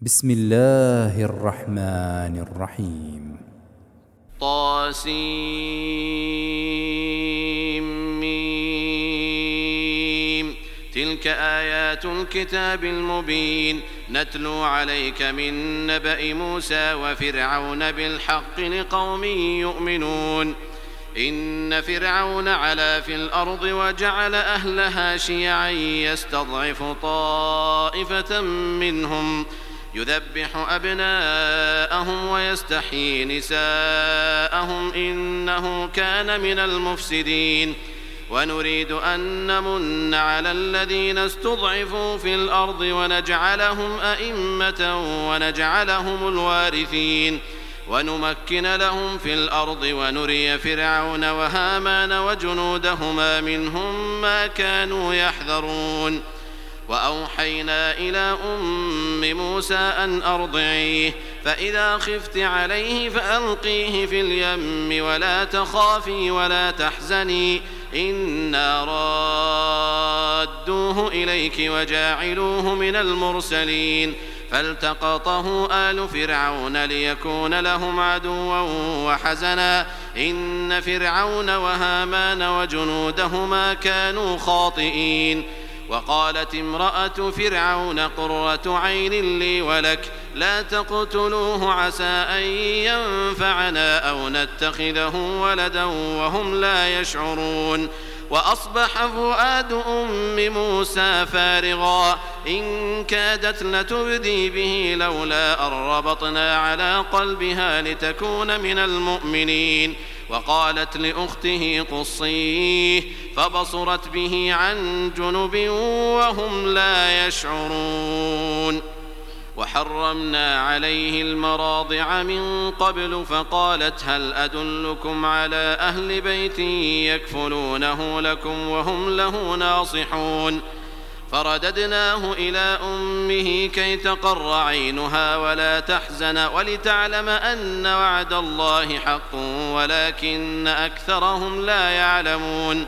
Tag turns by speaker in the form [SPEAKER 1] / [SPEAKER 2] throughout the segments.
[SPEAKER 1] بسم الله الرحمن الرحيم
[SPEAKER 2] طاسيم تلك آيات الكتاب المبين نتلو عليك من نبأ موسى وفرعون بالحق لقوم يؤمنون إن فرعون علا في الأرض وجعل أهلها شيعا يستضعف طائفة منهم يذبح أبناءهم ويستحيي نساءهم إنه كان من المفسدين ونريد أن نمن على الذين استضعفوا في الأرض ونجعلهم أئمة ونجعلهم الوارثين ونمكن لهم في الأرض ونري فرعون وهامان وجنودهما منهم ما كانوا يحذرون وأوحينا إلى أم موسى أن أرضعيه فإذا خفت عليه فألقيه في اليم ولا تخافي ولا تحزني إنا رادوه إليك وجاعلوه من المرسلين فالتقطه آل فرعون ليكون لهم عدوا وحزنا إن فرعون وهامان وجنودهما كانوا خاطئين وقالت امرأة فرعون قرة عين لي ولك لا تقتلوه عسى أن ينفعنا أو نتخذه ولدا وهم لا يشعرون وأصبح فؤاد أم موسى فارغا إن كادت لتبدي به لولا أن ربطنا على قلبها لتكون من المؤمنين وقالت لأخته قصيه فبصرت به عن جنب وهم لا يشعرون وحرمنا عليه المراضع من قبل فقالت هل أدلكم على أهل بيت يكفلونه لكم وهم له ناصحون فرددناه إلى أمه كي تقر عينها ولا تحزن ولتعلم أن وعد الله حق ولكن أكثرهم لا يعلمون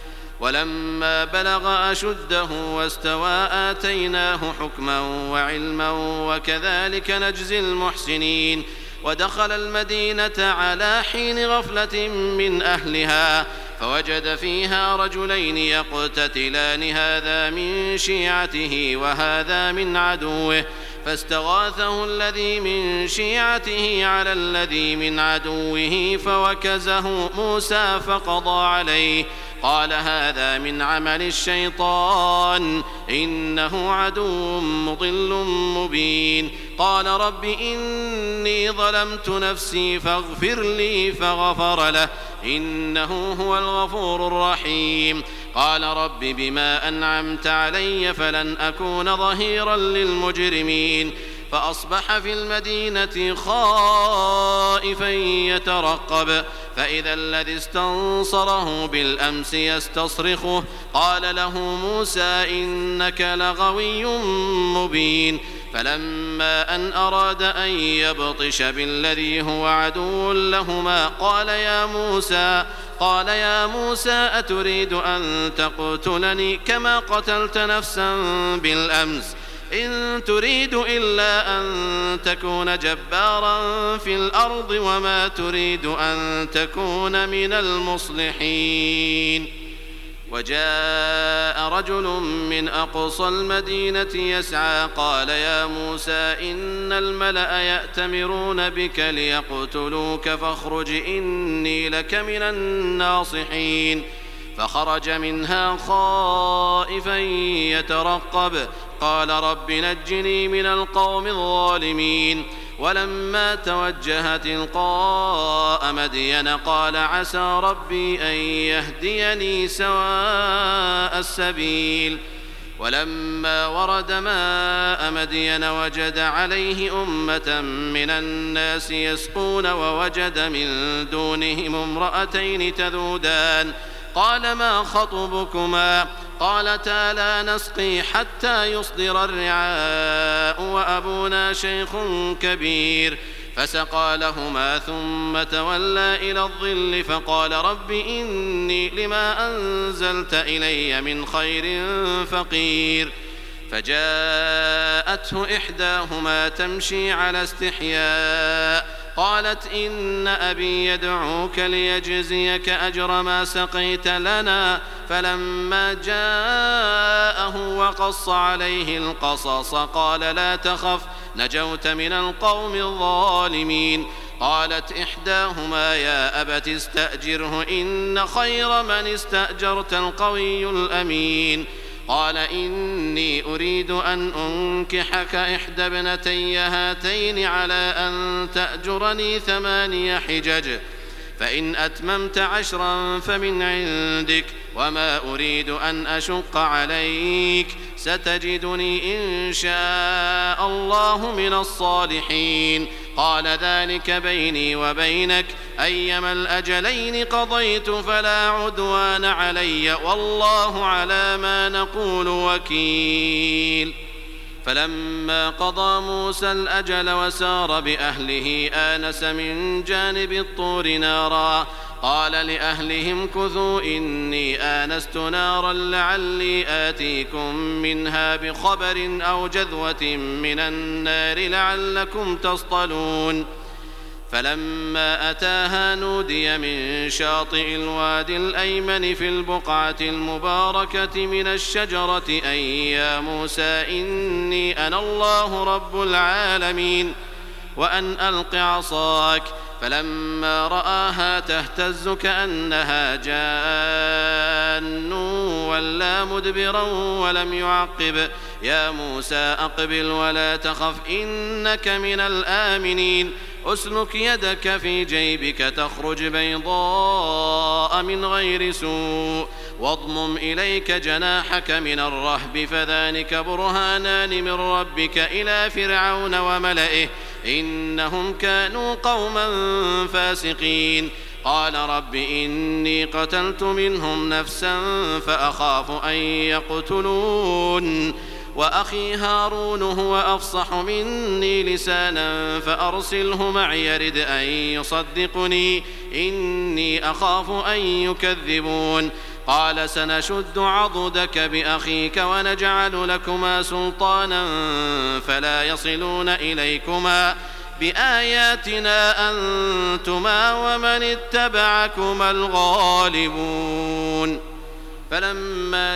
[SPEAKER 2] ولما بلغ أشده واستوى آتيناه حكما وعلما وكذلك نجزي المحسنين ودخل المدينة على حين غفلة من أهلها فوجد فيها رجلين يقتتلان هذا من شيعته وهذا من عدوه فاستغاثه الذي من شيعته على الذي من عدوه فوكزه موسى فقضى عليه قال هذا من عمل الشيطان إنه عدو مضل مبين قال رب إني ظلمت نفسي فاغفر لي فغفر له إنه هو الغفور الرحيم قال رب بما أنعمت علي فلن أكون ظهيرا للمجرمين فأصبح في المدينة خائفا يترقب فإذا الذي استنصره بالأمس يستصرخه قال له موسى إنك لغوي مبين فلما أن أراد أن يبطش بالذي هو عدو لهما قال يا موسى أتريد أن تقتلني كما قتلت نفسا بالأمس إن تريد إلا أن تكون جبارا في الأرض وما تريد أن تكون من المصلحين وجاء رجل من أقصى المدينة يسعى قال يا موسى إن الملأ يأتمرون بك ليقتلوك فاخرج إني لك من الناصحين فخرج منها خائفا يترقب قال رب نجني من القوم الظالمين ولما توجه تلقاء مدين قال عسى ربي أن يهديني سواء السبيل ولما ورد ماء مدين وجد عليه أمة من الناس يسقون ووجد من دونهم امرأتين تذودان قال ما خطبكما قالتا لا نسقي حتى يصدر الرعاء وأبونا شيخ كبير فسقى لهما ثم تولى إلى الظل فقال رب إني لما أنزلت إلي من خير فقير فجاءته إحداهما تمشي على استحياء قالت إن أبي يدعوك ليجزيك أجر ما سقيت لنا. فلما جاءه وقص عليه القصص قال لا تخف نجوت من القوم الظالمين. قالت إحداهما يا أبت استأجره إن خير من استأجرت القوي الأمين. قال إني أريد أن أنكحك إحدى ابنتي هاتين على أن تأجرني 8 حجج فإن أتممت 10 فمن عندك وما أريد أن أشق عليك ستجدني إن شاء الله من الصالحين. قال ذلك بيني وبينك أيما الأجلين قضيت فلا عدوان علي والله على ما نقول وكيل. فلما قضى موسى الأجل وسار بأهله آنس من جانب الطور نارا قال لأهلهم كثوا إني آنست نارا لعلي آتيكم منها بخبر أو جذوة من النار لعلكم تصطلون. فلما أتاها نودي من شاطئ الوادي الأيمن في البقعة المباركة من الشجرة أن يا موسى إني أنا الله رب العالمين وأن ألق عصاك. فلما رآها تهتز كأنها جان ولا مدبرا ولم يعقب يا موسى أقبل ولا تخف إنك من الآمنين. أسلك يدك في جيبك تخرج بيضاء من غير سوء واضمم إليك جناحك من الرهب فذلك برهانان من ربك إلى فرعون وملئه إنهم كانوا قوما فاسقين. قال رب إني قتلت منهم نفسا فأخاف أن يقتلون وأخي هارون هو أفصح مني لسانا فأرسله معي يرد أن يصدقني إني أخاف أن يكذبون. قال سنشد عضدك بأخيك ونجعل لكما سلطانا فلا يصلون إليكما بآياتنا أنتما ومن اتبعكما الغالبون. فلما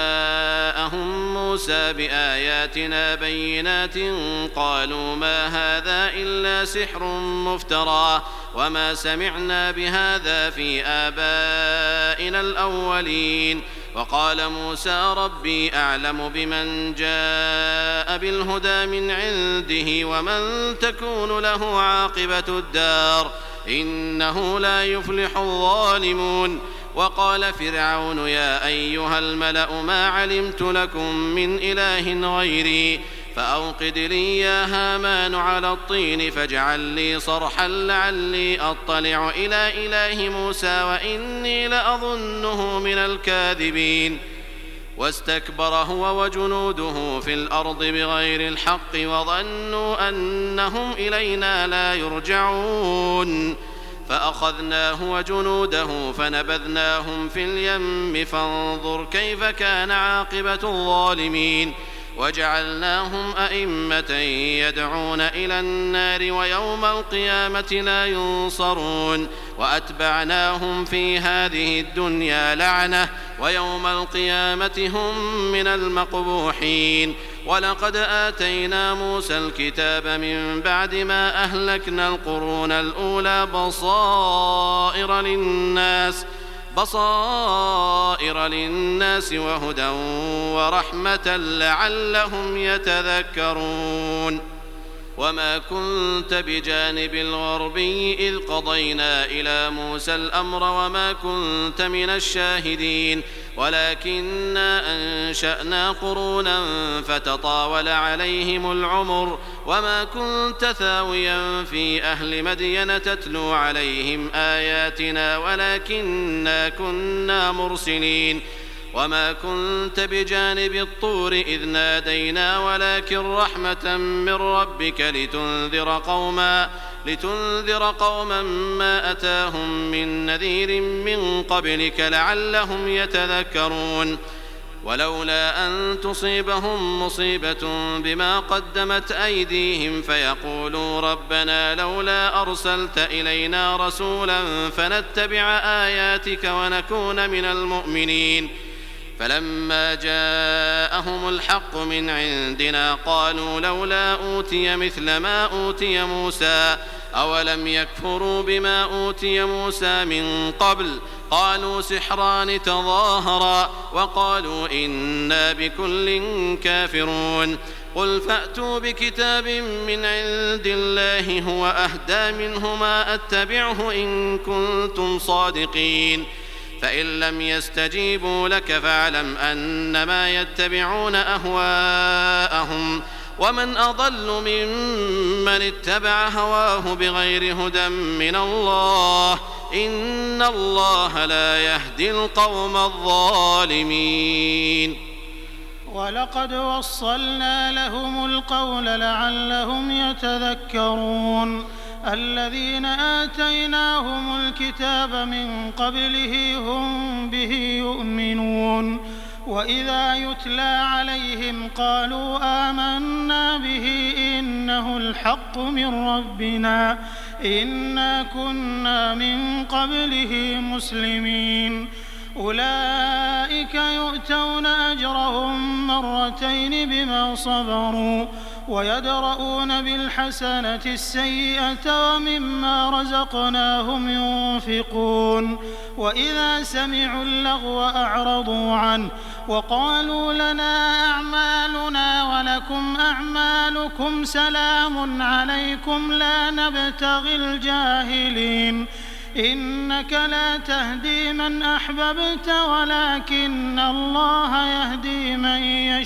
[SPEAKER 2] جاءهم موسى بآياتنا بينات قالوا ما هذا إلا سحر مفترى وما سمعنا بهذا في آبائنا الأولين. وقال موسى ربي أعلم بمن جاء بالهدى من عنده ومن تكون له عاقبة الدار إنه لا يفلح الظالمون. وقال فرعون يا أيها الملأ ما علمت لكم من إله غيري فأوقد لي يا هامان على الطين فاجعل لي صرحا لعلي أطلع إلى إله موسى وإني لأظنه من الكاذبين. واستكبر هو وجنوده في الأرض بغير الحق وظنوا أنهم إلينا لا يرجعون فأخذناه وجنوده فنبذناهم في اليم فانظر كيف كان عاقبة الظالمين. وجعلناهم أئمة يدعون إلى النار ويوم القيامة لا ينصرون وأتبعناهم في هذه الدنيا لعنة ويوم القيامة هم من المقبوحين. ولقد آتينا موسى الكتاب من بعد ما أهلكنا القرون الأولى بصائر للناس وهدى ورحمة لعلهم يتذكرون. وما كنت بجانب الغربي إذ قضينا إلى موسى الأمر وما كنت من الشاهدين ولكننا أنشأنا قرونا فتطاول عليهم العمر وما كنت ثاويا في أهل مدين تتلو عليهم آياتنا ولكننا كنا مرسلين. وما كنت بجانب الطور إذ نادينا ولكن رحمة من ربك لتنذر قوما ما أتاهم من نذير من قبلك لعلهم يتذكرون. ولولا أن تصيبهم مصيبة بما قدمت أيديهم فيقولوا ربنا لولا أرسلت إلينا رسولا فنتبع آياتك ونكون من المؤمنين. فلما جاءهم الحق من عندنا قالوا لولا أوتي مثل ما أوتي موسى أولم يكفروا بما أوتي موسى من قبل قالوا سحران تظاهرا وقالوا إنا بكل كافرون. قل فأتوا بكتاب من عند الله هو أهدى منهما أتبعه إن كنتم صادقين. فإن لم يستجيبوا لك فاعلم أنما يتبعون أهواءهم ومن أضل ممن اتبع هواه بغير هدى من الله إن الله لا يهدي القوم الظالمين.
[SPEAKER 3] ولقد وصلنا لهم القول لعلهم يتذكرون. الذين آتيناهم الكتاب من قبله هم به يؤمنون وإذا يتلى عليهم قالوا آمنا به إنه الحق من ربنا إنا كنا من قبله مسلمين. أولئك يؤتون أجرهم مرتين بما صبروا ويدرؤون بالحسنة السيئة ومما رزقناهم ينفقون. وإذا سمعوا اللغو أعرضوا عنه وقالوا لنا أعمالنا ولكم أعمالكم سلام عليكم لا نبتغي الجاهلين. إنك لا تهدي من أحببت ولكن الله يهدي من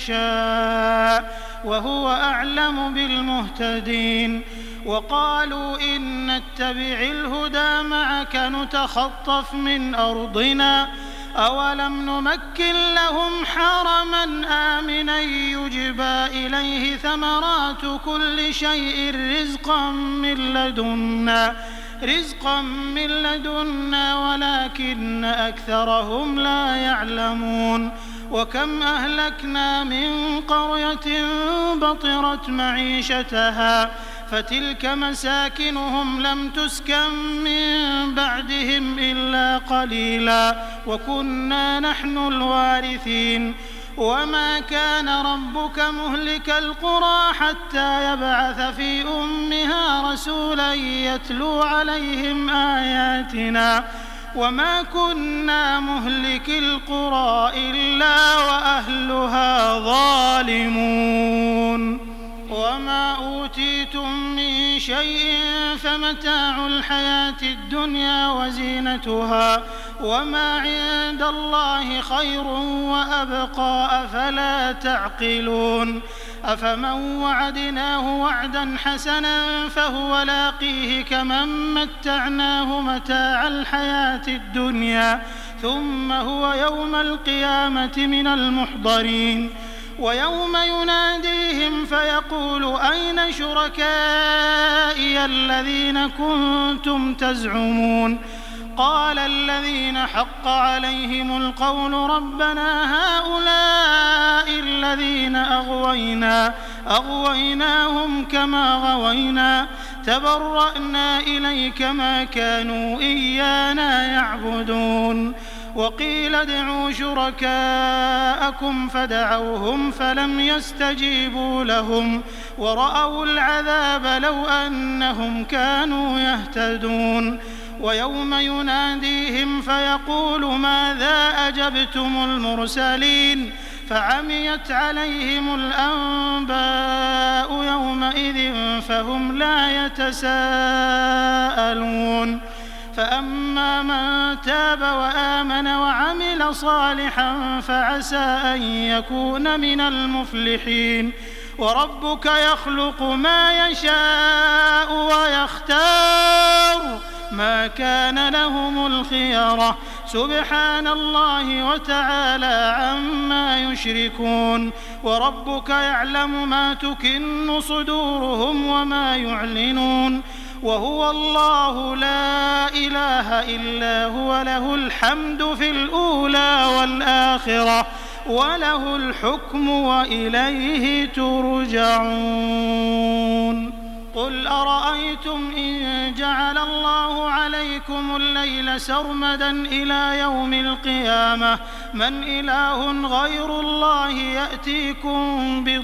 [SPEAKER 3] يشاء وهو أعلم بالمهتدين. وقالوا إن نتبع الهدى معك نتخطف من أرضنا أولم نمكن لهم حرما آمنا يجبى إليه ثمرات كل شيء رزقا من لدنا ولكن أكثرهم لا يعلمون. وكم أهلكنا من قرية بطرت معيشتها فتلك مساكنهم لم تسكن من بعدهم إلا قليلا وكنا نحن الوارثين. وما كان ربك مهلك القرى حتى يبعث في أمها رسولا يتلو عليهم آياتنا وما كنا مهلك القرى إلا وأهلها ظالمون. وما أوتيتم من شيء فمتاع الحياة الدنيا وزينتها وما عند الله خير وأبقى أفلا تعقلون. أفمن وعدناه وعدا حسنا فهو لاقيه كمن متعناه متاع الحياة الدنيا ثم هو يوم القيامة من المحضرين. ويوم يناديهم فيقول أين شركائي الذين كنتم تزعمون قال الذين حق عليهم القول ربنا هؤلاء الذين أغويناهم كما غوينا تبرأنا إليك ما كانوا إيانا يعبدون. وقيل ادعوا شركاءكم فدعوهم فلم يستجيبوا لهم ورأوا العذاب لو أنهم كانوا يهتدون. ويوم يناديهم فيقول ماذا أجبتم المرسلين فعميت عليهم الأنباء يومئذ فهم لا يتساءلون. فأما من تاب وآمن وعمل صالحا فعسى أن يكون من المفلحين. وربك يخلق ما يشاء ويختار ما كان لهم الخيرة سبحان الله وتعالى عما يشركون. وربك يعلم ما تكن صدورهم وما يعلنون وهو الله لا إله إلا هو له الحمد في الأولى والآخرة وله الحكم وإليه ترجعون. قل أرأيتم إن جعل الله عليكم الليل سرمدا إلى يوم القيامة من إله غير الله يأتيكم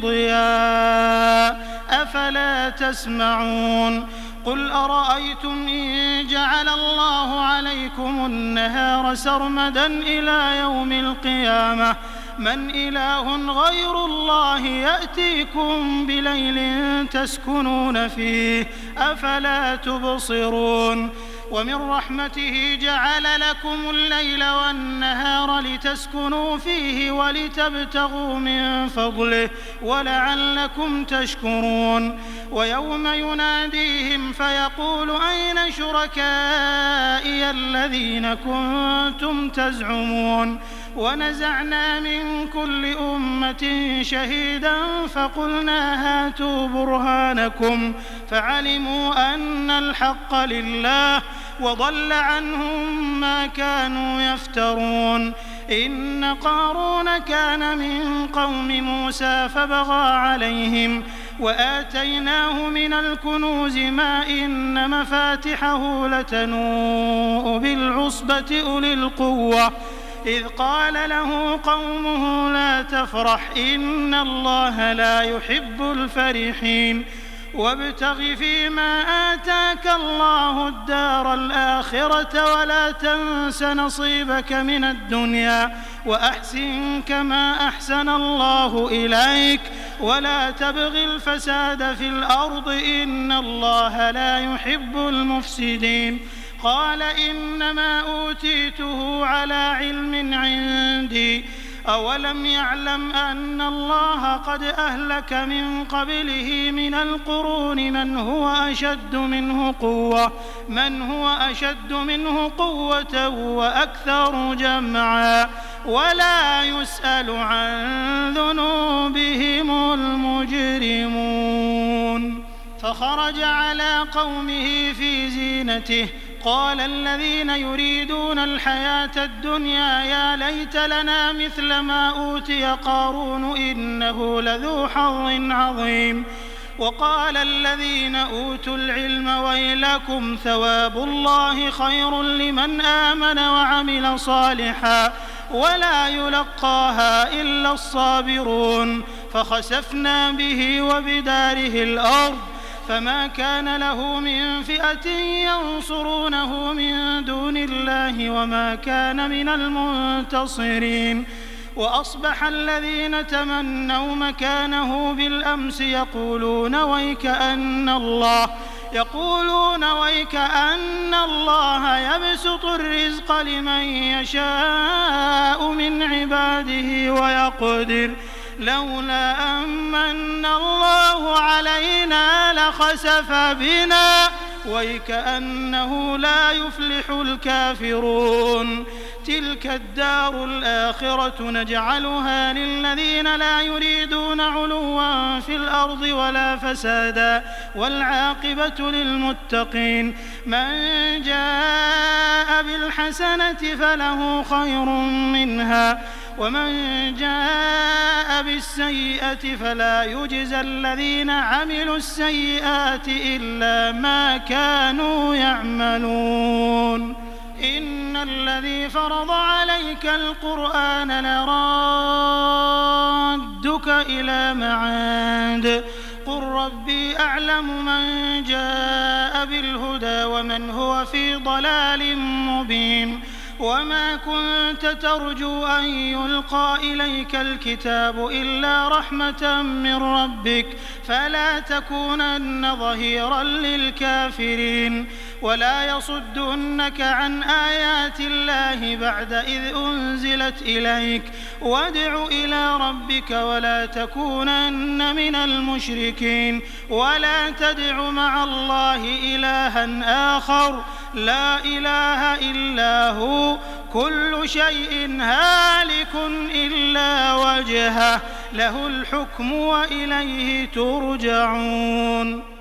[SPEAKER 3] بضياء أفلا تسمعون. قل أرأيتم إن جعل الله عليكم النهار سرمدا إلى يوم القيامة من إله غير الله يأتيكم بليل تسكنون فيه أفلا تبصرون. ومن رحمته جعل لكم الليل والنهار لتسكنوا فيه ولتبتغوا من فضله ولعلكم تشكرون. ويوم يناديهم فيقول أين شركائي الذين كنتم تزعمون ونزعنا من كل أمة شهيدا فقلنا هاتوا برهانكم فعلموا أن الحق لله وضل عنهم ما كانوا يفترون. إن قارون كان من قوم موسى فبغى عليهم وآتيناه من الكنوز ما إن مفاتحه لتنوء بالعصبة أولي القوة إذ قال له قومه لا تفرح إن الله لا يحب الفرحين وابتغ فيما آتاك الله الدار الآخرة ولا تنس نصيبك من الدنيا وأحسن كما أحسن الله إليك ولا تبغ الفساد في الأرض إن الله لا يحب المفسدين. قال إنما أوتيته على علم عندي أولم يعلم أن الله قد أهلك من قبله من القرون من هو أشد منه قوة وأكثر جمعا ولا يسأل عن ذنوبهم المجرمون. فخرج على قومه في زينته قال الذين يريدون الحياة الدنيا يا ليت لنا مثل ما أوتي قارون إنه لذو حظ عظيم. وقال الذين أوتوا العلم ويلكم ثواب الله خير لمن آمن وعمل صالحا ولا يلقاها إلا الصابرون. فخسفنا به وبداره الأرض فما كان له من فئة ينصرونه من دون الله وما كان من المنتصرين. وأصبح الذين تمنوا مكانه بالأمس يقولون ويك أن الله يبسط الرزق لمن يشاء من عباده ويقدر لولا أمن الله علينا لخسف بنا ويكأنه لا يفلح الكافرون. تلك الدار الآخرة نجعلها للذين لا يريدون علوا في الأرض ولا فسادا والعاقبة للمتقين. من جاء بالحسنة فله خير منها ومن جاء بالسيئة فلا يجزى الذين عملوا السيئات إلا ما كانوا يعملون. إن الذي فرض عليك القرآن لرادك إلى معاد قل ربي أعلم من جاء بالهدى ومن هو في ضلال مبين. وما كنت ترجو أن يلقى إليك الكتاب إلا رحمة من ربك فلا تكونن ظهيرا للكافرين. ولا يصدنك عن آيات الله بعد إذ أنزلت إليك وادع إلى ربك ولا تكونن من المشركين. ولا تدع مع الله إلها آخر لا إله إلا هو كل شيء هالك إلا وجهه له الحكم وإليه ترجعون.